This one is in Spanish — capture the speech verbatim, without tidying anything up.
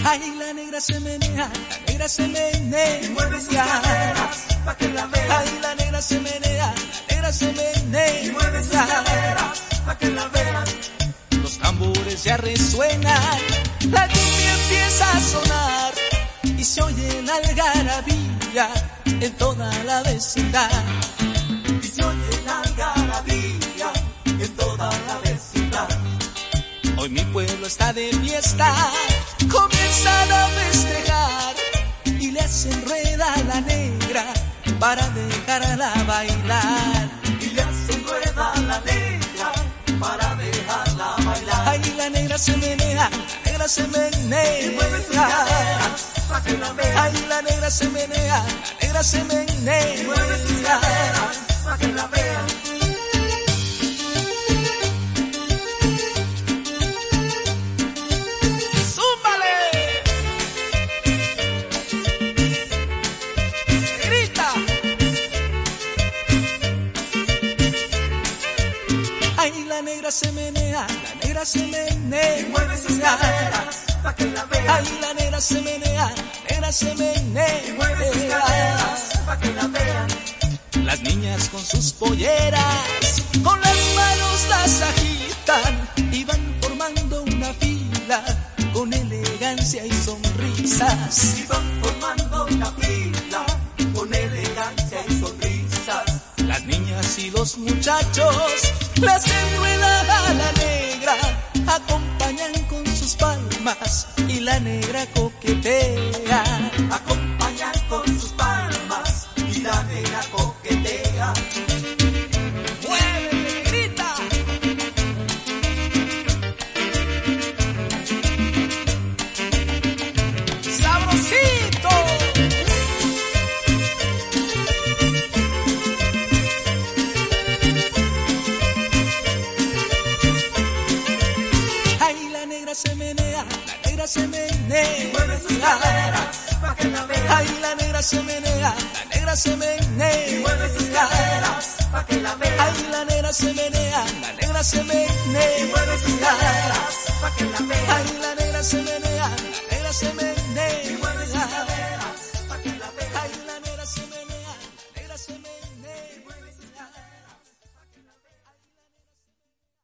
Ay, la negra se menea, la negra se menea, y mueve sus caderas pa' que la vean. Ay, la negra se menea, la negra se menea, y mueve sus caderas pa' que la vean. Los tambores ya resuenan, la cumbia empieza a sonar y se oye la algarabía en toda la vecindad. Y se oye la algarabía en toda la vecindad. Hoy mi pueblo está de fiesta, comienzan a festejar y le hacen rueda a la negra para dejarla bailar. Y le hacen rueda a la negra para dejarla bailar. Ay, la negra se menea, la negra se menea, y mueve sus caderas pa' que la vean. Ay, la negra se menea, la negra se menea, y mueve sus caderas pa' que la vean. Ay, la negra se menea, la negra se menea, y mueve sus caderas pa' que la vean. Ay, la negra se menea, la negra se menea, y mueve sus caderas pa' que la vean. Las niñas con sus polleras, con las manos las agitan y van formando una fila con elegancia y sonrisas. Y van formando una fila con elegancia y sonrisas. Las niñas y los muchachos las enredan a la negra, acompañan con sus palmas y la negra coquetea. Acompañan con sus palmas y la negra coquetea. ¡Muévete, grita! ¡Sabrosito! Se menea, la negra se menea, y mueve sus caderas pa' que la vean. Ay, la negra se menea, la negra se menea, y mueve sus caderas pa' que la vean. Ay, la negra se menea, la negra se menea, y mueve sus caderas pa' que la vean. Ay, la negra se menea.